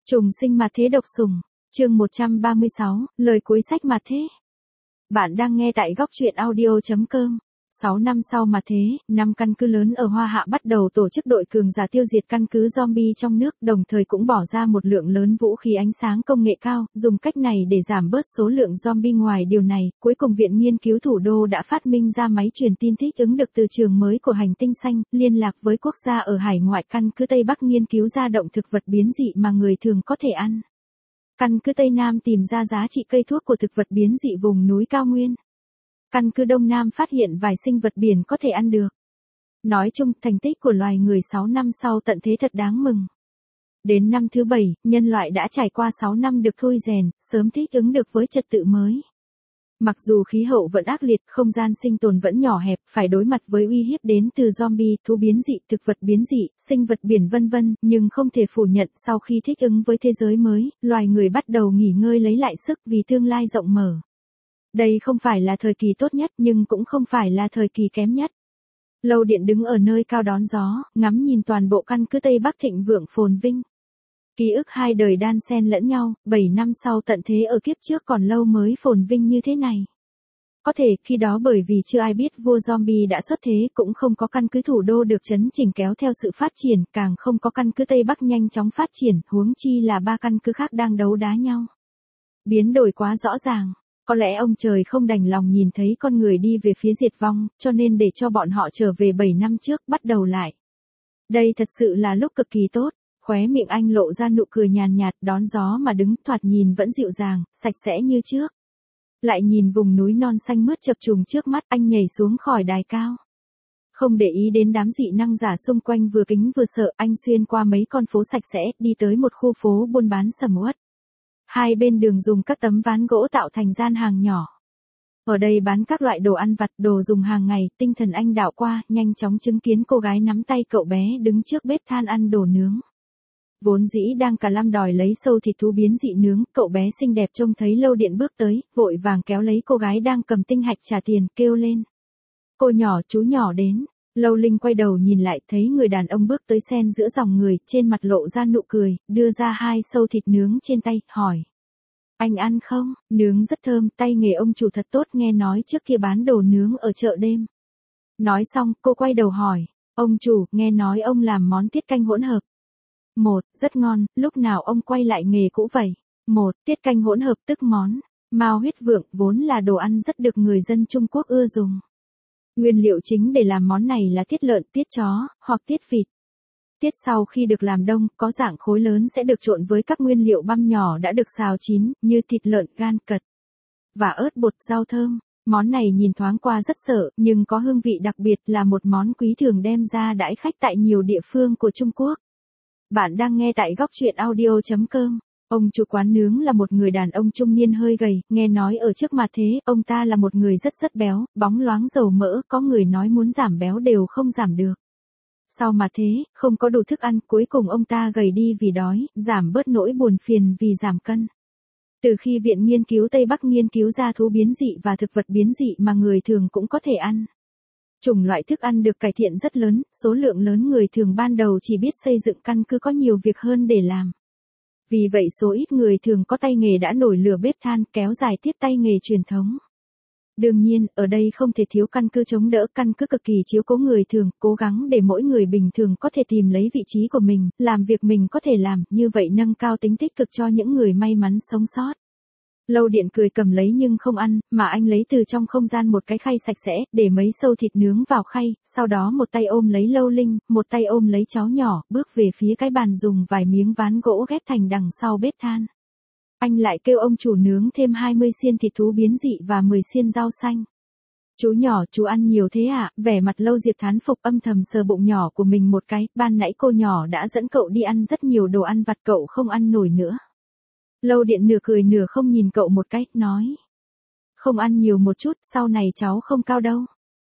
Trùng sinh mà thế độc sủng. Chương 136, lời cuối sách mà thế. Bạn đang nghe tại góc truyện audio.com. 6 năm sau mà thế, 5 căn cứ lớn ở Hoa Hạ bắt đầu tổ chức đội cường giả tiêu diệt căn cứ zombie trong nước, đồng thời cũng bỏ ra một lượng lớn vũ khí ánh sáng công nghệ cao, dùng cách này để giảm bớt số lượng zombie. Ngoài điều này, cuối cùng Viện Nghiên cứu Thủ đô đã phát minh ra máy truyền tin thích ứng được từ trường mới của hành tinh xanh, liên lạc với quốc gia ở hải ngoại. Căn cứ Tây Bắc nghiên cứu ra động thực vật biến dị mà người thường có thể ăn. Căn cứ Tây Nam tìm ra giá trị cây thuốc của thực vật biến dị vùng núi cao nguyên. Căn cứ Đông Nam phát hiện vài sinh vật biển có thể ăn được. Nói chung, thành tích của loài người 6 năm sau tận thế thật đáng mừng. Đến năm thứ 7, nhân loại đã trải qua 6 năm được thôi rèn, sớm thích ứng được với trật tự mới. Mặc dù khí hậu vẫn ác liệt, không gian sinh tồn vẫn nhỏ hẹp, phải đối mặt với uy hiếp đến từ zombie, thú biến dị, thực vật biến dị, sinh vật biển vân vân, nhưng không thể phủ nhận sau khi thích ứng với thế giới mới, loài người bắt đầu nghỉ ngơi lấy lại sức vì tương lai rộng mở. Đây không phải là thời kỳ tốt nhất nhưng cũng không phải là thời kỳ kém nhất. Lâu Điện đứng ở nơi cao đón gió, ngắm nhìn toàn bộ căn cứ Tây Bắc thịnh vượng phồn vinh. Ký ức hai đời đan xen lẫn nhau, 7 năm sau tận thế ở kiếp trước còn lâu mới phồn vinh như thế này. Có thể khi đó bởi vì chưa ai biết vua zombie đã xuất thế, cũng không có căn cứ thủ đô được chấn chỉnh kéo theo sự phát triển, càng không có căn cứ Tây Bắc nhanh chóng phát triển, huống chi là 3 căn cứ khác đang đấu đá nhau. Biến đổi quá rõ ràng. Có lẽ ông trời không đành lòng nhìn thấy con người đi về phía diệt vong, cho nên để cho bọn họ trở về 7 năm trước, bắt đầu lại. Đây thật sự là lúc cực kỳ tốt, khóe miệng anh lộ ra nụ cười nhàn nhạt, đón gió mà đứng, thoạt nhìn vẫn dịu dàng, sạch sẽ như trước. Lại nhìn vùng núi non xanh mướt chập trùng trước mắt, anh nhảy xuống khỏi đài cao. Không để ý đến đám dị năng giả xung quanh vừa kính vừa sợ, anh xuyên qua mấy con phố sạch sẽ, đi tới một khu phố buôn bán sầm uất. Hai bên đường dùng các tấm ván gỗ tạo thành gian hàng nhỏ. Ở đây bán các loại đồ ăn vặt, đồ dùng hàng ngày. Tinh thần anh đảo qua, nhanh chóng chứng kiến cô gái nắm tay cậu bé đứng trước bếp than ăn đồ nướng. Vốn dĩ đang cả lăm đòi lấy sâu thịt thú biến dị nướng, cậu bé xinh đẹp trông thấy Lâu Điện bước tới, vội vàng kéo lấy cô gái đang cầm tinh hạch trả tiền, kêu lên. Cô nhỏ, chú nhỏ đến. Lâu Linh quay đầu nhìn lại, thấy người đàn ông bước tới xen giữa dòng người, trên mặt lộ ra nụ cười, đưa ra 2 sâu thịt nướng trên tay, hỏi. Anh ăn không? Nướng rất thơm, tay nghề ông chủ thật tốt, nghe nói trước kia bán đồ nướng ở chợ đêm. Nói xong, cô quay đầu hỏi. Ông chủ, nghe nói ông làm món tiết canh hỗn hợp. 1. Rất ngon, lúc nào ông quay lại nghề cũ vậy? 1. Tiết canh hỗn hợp tức món mao huyết vượng, vốn là đồ ăn rất được người dân Trung Quốc ưa dùng. Nguyên liệu chính để làm món này là tiết lợn, tiết chó, hoặc tiết vịt. Tiết sau khi được làm đông, có dạng khối lớn sẽ được trộn với các nguyên liệu băm nhỏ đã được xào chín, như thịt lợn, gan, cật, và ớt bột, rau thơm. Món này nhìn thoáng qua rất sợ, nhưng có hương vị đặc biệt, là một món quý thường đem ra đãi khách tại nhiều địa phương của Trung Quốc. Bạn đang nghe tại góc truyện audio.com. Ông chủ quán nướng là một người đàn ông trung niên hơi gầy, nghe nói ở trước mặt thế, ông ta là một người rất béo, bóng loáng dầu mỡ, có người nói muốn giảm béo đều không giảm được. Sau mà thế, không có đủ thức ăn, cuối cùng ông ta gầy đi vì đói, giảm bớt nỗi buồn phiền vì giảm cân. Từ khi Viện Nghiên cứu Tây Bắc nghiên cứu ra thú biến dị và thực vật biến dị mà người thường cũng có thể ăn. Chủng loại thức ăn được cải thiện rất lớn, số lượng lớn người thường ban đầu chỉ biết xây dựng căn cứ có nhiều việc hơn để làm. Vì vậy số ít người thường có tay nghề đã nổi lửa bếp than, kéo dài tiếp tay nghề truyền thống. Đương nhiên, ở đây không thể thiếu căn cứ chống đỡ, căn cứ cực kỳ chiếu cố người thường, cố gắng để mỗi người bình thường có thể tìm lấy vị trí của mình, làm việc mình có thể làm, như vậy nâng cao tính tích cực cho những người may mắn sống sót. Lâu Điện cười cầm lấy nhưng không ăn, mà anh lấy từ trong không gian một cái khay sạch sẽ, để mấy sâu thịt nướng vào khay, sau đó một tay ôm lấy Lâu Linh, một tay ôm lấy cháu nhỏ, bước về phía cái bàn dùng vài miếng ván gỗ ghép thành đằng sau bếp than. Anh lại kêu ông chủ nướng thêm 20 xiên thịt thú biến dị và 10 xiên rau xanh. Chú nhỏ, chú ăn nhiều thế à? Vẻ mặt Lâu Diệp thán phục, âm thầm sờ bụng nhỏ của mình một cái, ban nãy cô nhỏ đã dẫn cậu đi ăn rất nhiều đồ ăn vặt, cậu không ăn nổi nữa. Lâu Điện nửa cười nửa không nhìn cậu một cái, nói. Không ăn nhiều một chút, sau này cháu không cao đâu.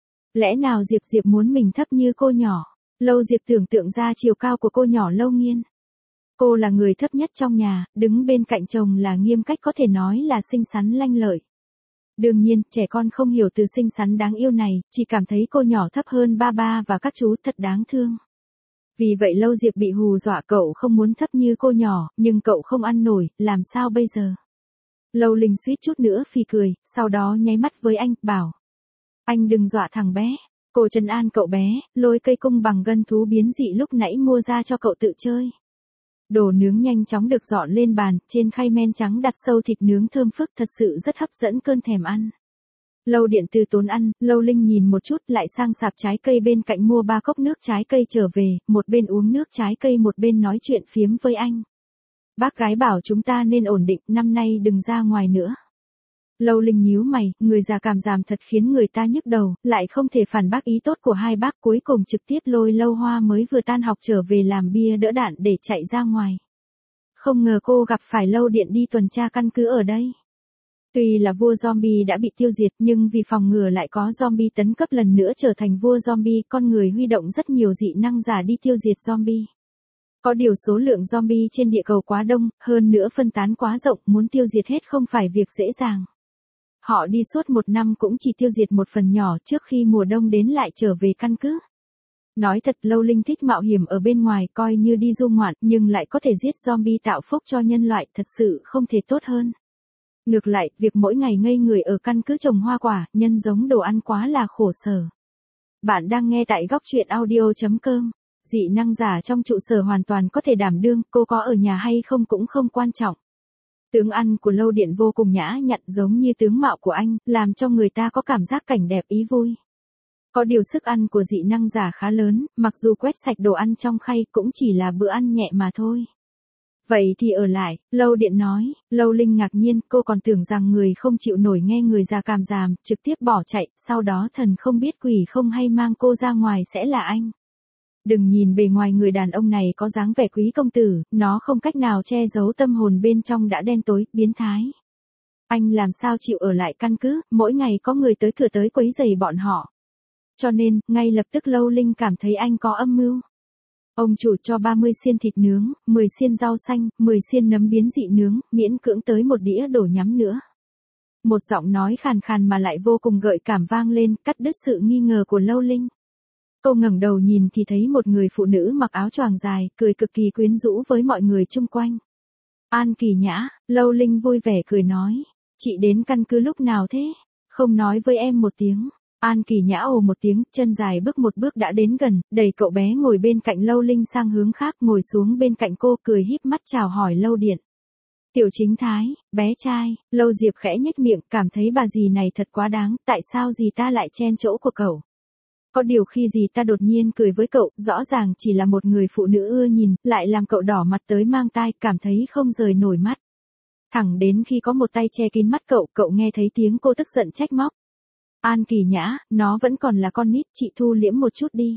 Lẽ nào Diệp muốn mình thấp như cô nhỏ? Lâu Diệp tưởng tượng ra chiều cao của cô nhỏ Lâu Nghiên. Cô là người thấp nhất trong nhà, đứng bên cạnh chồng là Nghiêm Cách, có thể nói là xinh xắn lanh lợi. Đương nhiên, trẻ con không hiểu từ xinh xắn đáng yêu này, chỉ cảm thấy cô nhỏ thấp hơn ba và các chú, thật đáng thương. Vì vậy Lâu Diệp bị hù dọa, cậu không muốn thấp như cô nhỏ, nhưng cậu không ăn nổi, làm sao bây giờ? Lâu Linh suýt chút nữa phì cười, sau đó nháy mắt với anh, bảo. Anh đừng dọa thằng bé. Cô trấn an cậu bé, lôi cây cung bằng gân thú biến dị lúc nãy mua ra cho cậu tự chơi. Đồ nướng nhanh chóng được dọn lên bàn, trên khay men trắng đặt sâu thịt nướng thơm phức, thật sự rất hấp dẫn cơn thèm ăn. Lâu Điện từ tốn ăn, Lâu Linh nhìn một chút lại sang sạp trái cây bên cạnh mua 3 cốc nước trái cây trở về, một bên uống nước trái cây một bên nói chuyện phiếm với anh. Bác gái bảo chúng ta nên ổn định, năm nay đừng ra ngoài nữa. Lâu Linh nhíu mày, người già cảm giảm thật khiến người ta nhức đầu, lại không thể phản bác ý tốt của hai bác, cuối cùng trực tiếp lôi Lâu Hoa mới vừa tan học trở về làm bia đỡ đạn để chạy ra ngoài. Không ngờ cô gặp phải Lâu Điện đi tuần tra căn cứ ở đây. Tuy là vua zombie đã bị tiêu diệt nhưng vì phòng ngừa lại có zombie tấn cấp lần nữa trở thành vua zombie, con người huy động rất nhiều dị năng giả đi tiêu diệt zombie. Có điều số lượng zombie trên địa cầu quá đông, hơn nữa phân tán quá rộng, muốn tiêu diệt hết không phải việc dễ dàng. Họ đi suốt 1 năm cũng chỉ tiêu diệt một phần nhỏ trước khi mùa đông đến lại trở về căn cứ. Nói thật, Lâu Linh thích mạo hiểm ở bên ngoài, coi như đi du ngoạn, nhưng lại có thể giết zombie tạo phúc cho nhân loại, thật sự không thể tốt hơn. Ngược lại, việc mỗi ngày ngây người ở căn cứ trồng hoa quả, nhân giống đồ ăn quá là khổ sở. Bạn đang nghe tại góc truyện audio.com. Dị năng giả trong trụ sở hoàn toàn có thể đảm đương, cô có ở nhà hay không cũng không quan trọng. Tướng ăn của Lâu Điện vô cùng nhã nhặn giống như tướng mạo của anh, làm cho người ta có cảm giác cảnh đẹp ý vui. Có điều sức ăn của dị năng giả khá lớn, mặc dù quét sạch đồ ăn trong khay cũng chỉ là bữa ăn nhẹ mà thôi. Vậy thì ở lại, Lâu Điện nói. Lâu Linh ngạc nhiên, cô còn tưởng rằng người không chịu nổi nghe người già cảm giảm, trực tiếp bỏ chạy, sau đó thần không biết quỷ không hay mang cô ra ngoài sẽ là anh. Đừng nhìn bề ngoài người đàn ông này có dáng vẻ quý công tử, nó không cách nào che giấu tâm hồn bên trong đã đen tối, biến thái. Anh làm sao chịu ở lại căn cứ, mỗi ngày có người tới cửa tới quấy rầy bọn họ. Cho nên, ngay lập tức Lâu Linh cảm thấy anh có âm mưu. Ông chủ cho 30 xiên thịt nướng, 10 xiên rau xanh, 10 xiên nấm biến dị nướng, miễn cưỡng tới một đĩa đổ nhắm nữa. Một giọng nói khàn khàn mà lại vô cùng gợi cảm vang lên, cắt đứt sự nghi ngờ của Lâu Linh. Cô ngẩng đầu nhìn thì thấy một người phụ nữ mặc áo choàng dài, cười cực kỳ quyến rũ với mọi người chung quanh. An Kỳ Nhã, Lâu Linh vui vẻ cười nói. Chị đến căn cứ lúc nào thế? Không nói với em một tiếng. An Kỳ Nhã ồ một tiếng, chân dài bước một bước đã đến gần, đẩy cậu bé ngồi bên cạnh Lâu Linh sang hướng khác, ngồi xuống bên cạnh cô, cười híp mắt chào hỏi Lâu Điện. Tiểu Chính Thái, bé trai. Lâu Diệp khẽ nhếch miệng, cảm thấy bà dì này thật quá đáng, tại sao dì ta lại chen chỗ của cậu? Có điều khi dì ta đột nhiên cười với cậu, rõ ràng chỉ là một người phụ nữ ưa nhìn, lại làm cậu đỏ mặt tới mang tai, cảm thấy không rời nổi mắt. Thẳng đến khi có một tay che kín mắt cậu, cậu nghe thấy tiếng cô tức giận trách móc. An Kỳ Nhã, nó vẫn còn là con nít, chị thu liễm một chút đi.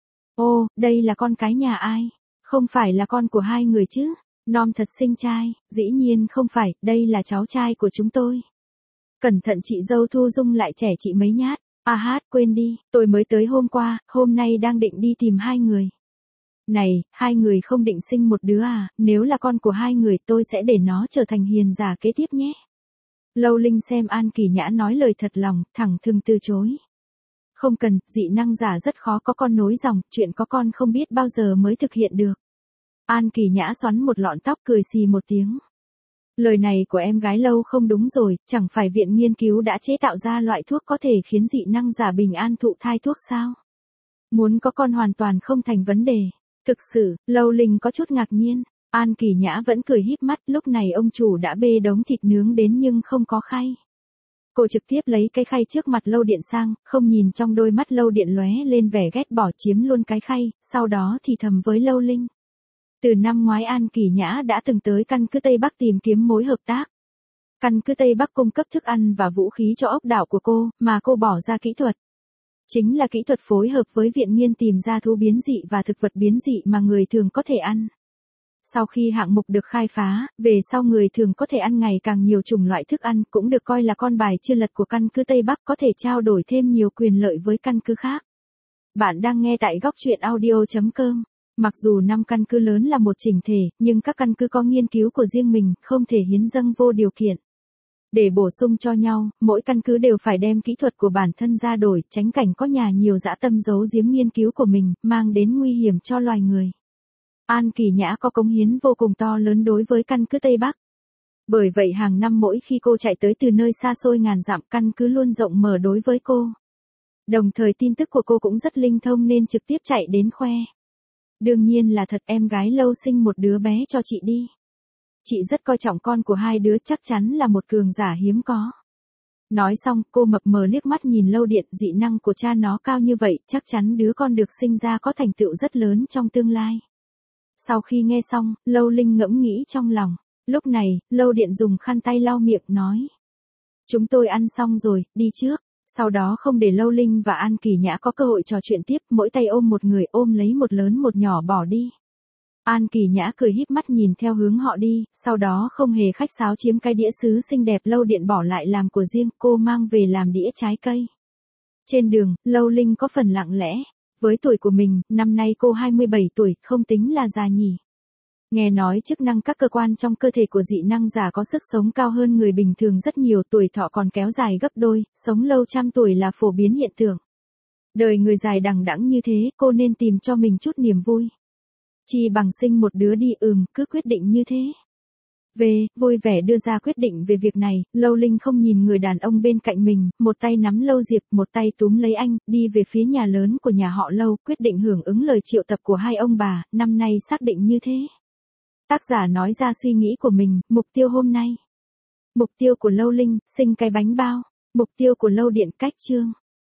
Ô, đây là con cái nhà ai? Không phải là con của hai người chứ? Nom thật xinh trai, dĩ nhiên không phải, đây là cháu trai của chúng tôi. Cẩn thận chị dâu Thu Dung lại trẻ chị mấy nhát. À hát, quên đi, tôi mới tới hôm qua, hôm nay đang định đi tìm hai người. Này, hai người không định sinh một đứa à, nếu là con của hai người tôi sẽ để nó trở thành hiền giả kế tiếp nhé. Lâu Linh xem An Kỳ Nhã nói lời thật lòng, thẳng thừng từ chối. Không cần, dị năng giả rất khó có con nối dòng, chuyện có con không biết bao giờ mới thực hiện được. An Kỳ Nhã xoắn một lọn tóc cười xì một tiếng. Lời này của em gái Lâu không đúng rồi, chẳng phải viện nghiên cứu đã chế tạo ra loại thuốc có thể khiến dị năng giả bình an thụ thai thuốc sao? Muốn có con hoàn toàn không thành vấn đề. Thực sự, Lâu Linh có chút ngạc nhiên. An Kỳ Nhã vẫn cười híp mắt, lúc này ông chủ đã bê đống thịt nướng đến nhưng không có khay. Cô trực tiếp lấy cái khay trước mặt Lâu Điện sang, không nhìn trong đôi mắt Lâu Điện lóe lên vẻ ghét bỏ chiếm luôn cái khay, sau đó thì thầm với Lâu Linh. Từ năm ngoái An Kỳ Nhã đã từng tới căn cứ Tây Bắc tìm kiếm mối hợp tác. Căn cứ Tây Bắc cung cấp thức ăn và vũ khí cho ốc đảo của cô, mà cô bỏ ra kỹ thuật. Chính là kỹ thuật phối hợp với viện nghiên tìm ra thú biến dị và thực vật biến dị mà người thường có thể ăn. Sau khi hạng mục được khai phá, về sau người thường có thể ăn ngày càng nhiều chủng loại thức ăn, cũng được coi là con bài chưa lật của căn cứ Tây Bắc, có thể trao đổi thêm nhiều quyền lợi với căn cứ khác. Bạn đang nghe tại góc truyện audio.com. Mặc dù 5 căn cứ lớn là một chỉnh thể, nhưng các căn cứ có nghiên cứu của riêng mình, không thể hiến dâng vô điều kiện. Để bổ sung cho nhau, mỗi căn cứ đều phải đem kỹ thuật của bản thân ra đổi, tránh cảnh có nhà nhiều dã tâm giấu giếm nghiên cứu của mình, mang đến nguy hiểm cho loài người. An Kỳ Nhã có cống hiến vô cùng to lớn đối với căn cứ Tây Bắc. Bởi vậy hàng năm mỗi khi cô chạy tới từ nơi xa xôi ngàn dặm, căn cứ luôn rộng mở đối với cô. Đồng thời tin tức của cô cũng rất linh thông nên trực tiếp chạy đến khoe. Đương nhiên là thật, em gái Lâu sinh một đứa bé cho chị đi. Chị rất coi trọng con của hai đứa, chắc chắn là một cường giả hiếm có. Nói xong, cô mập mờ liếc mắt nhìn Lâu Điện, dị năng của cha nó cao như vậy, chắc chắn đứa con được sinh ra có thành tựu rất lớn trong tương lai. Sau khi nghe xong, Lâu Linh ngẫm nghĩ trong lòng. Lúc này, Lâu Điện dùng khăn tay lau miệng nói. Chúng tôi ăn xong rồi, đi trước. Sau đó không để Lâu Linh và An Kỳ Nhã có cơ hội trò chuyện tiếp, mỗi tay ôm một người, ôm lấy một lớn một nhỏ bỏ đi. An Kỳ Nhã cười híp mắt nhìn theo hướng họ đi, sau đó không hề khách sáo chiếm cái đĩa sứ xinh đẹp Lâu Điện bỏ lại làm của riêng, cô mang về làm đĩa trái cây. Trên đường, Lâu Linh có phần lặng lẽ. Với tuổi của mình, năm nay cô 27 tuổi, không tính là già nhỉ. Nghe nói chức năng các cơ quan trong cơ thể của dị năng giả có sức sống cao hơn người bình thường rất nhiều, tuổi thọ còn kéo dài gấp đôi, sống lâu trăm tuổi là phổ biến hiện tượng. Đời người dài đằng đẵng như thế, cô nên tìm cho mình chút niềm vui. Chi bằng sinh một đứa đi, cứ quyết định như thế. Vui vẻ đưa ra quyết định về việc này, Lâu Linh không nhìn người đàn ông bên cạnh mình, một tay nắm Lâu Diệp, một tay túm lấy anh, đi về phía nhà lớn của nhà họ Lâu, quyết định hưởng ứng lời triệu tập của hai ông bà, năm nay xác định như thế. Tác giả nói ra suy nghĩ của mình, mục tiêu hôm nay. Mục tiêu của Lâu Linh, sinh cái bánh bao. Mục tiêu của Lâu Điện, cách chương.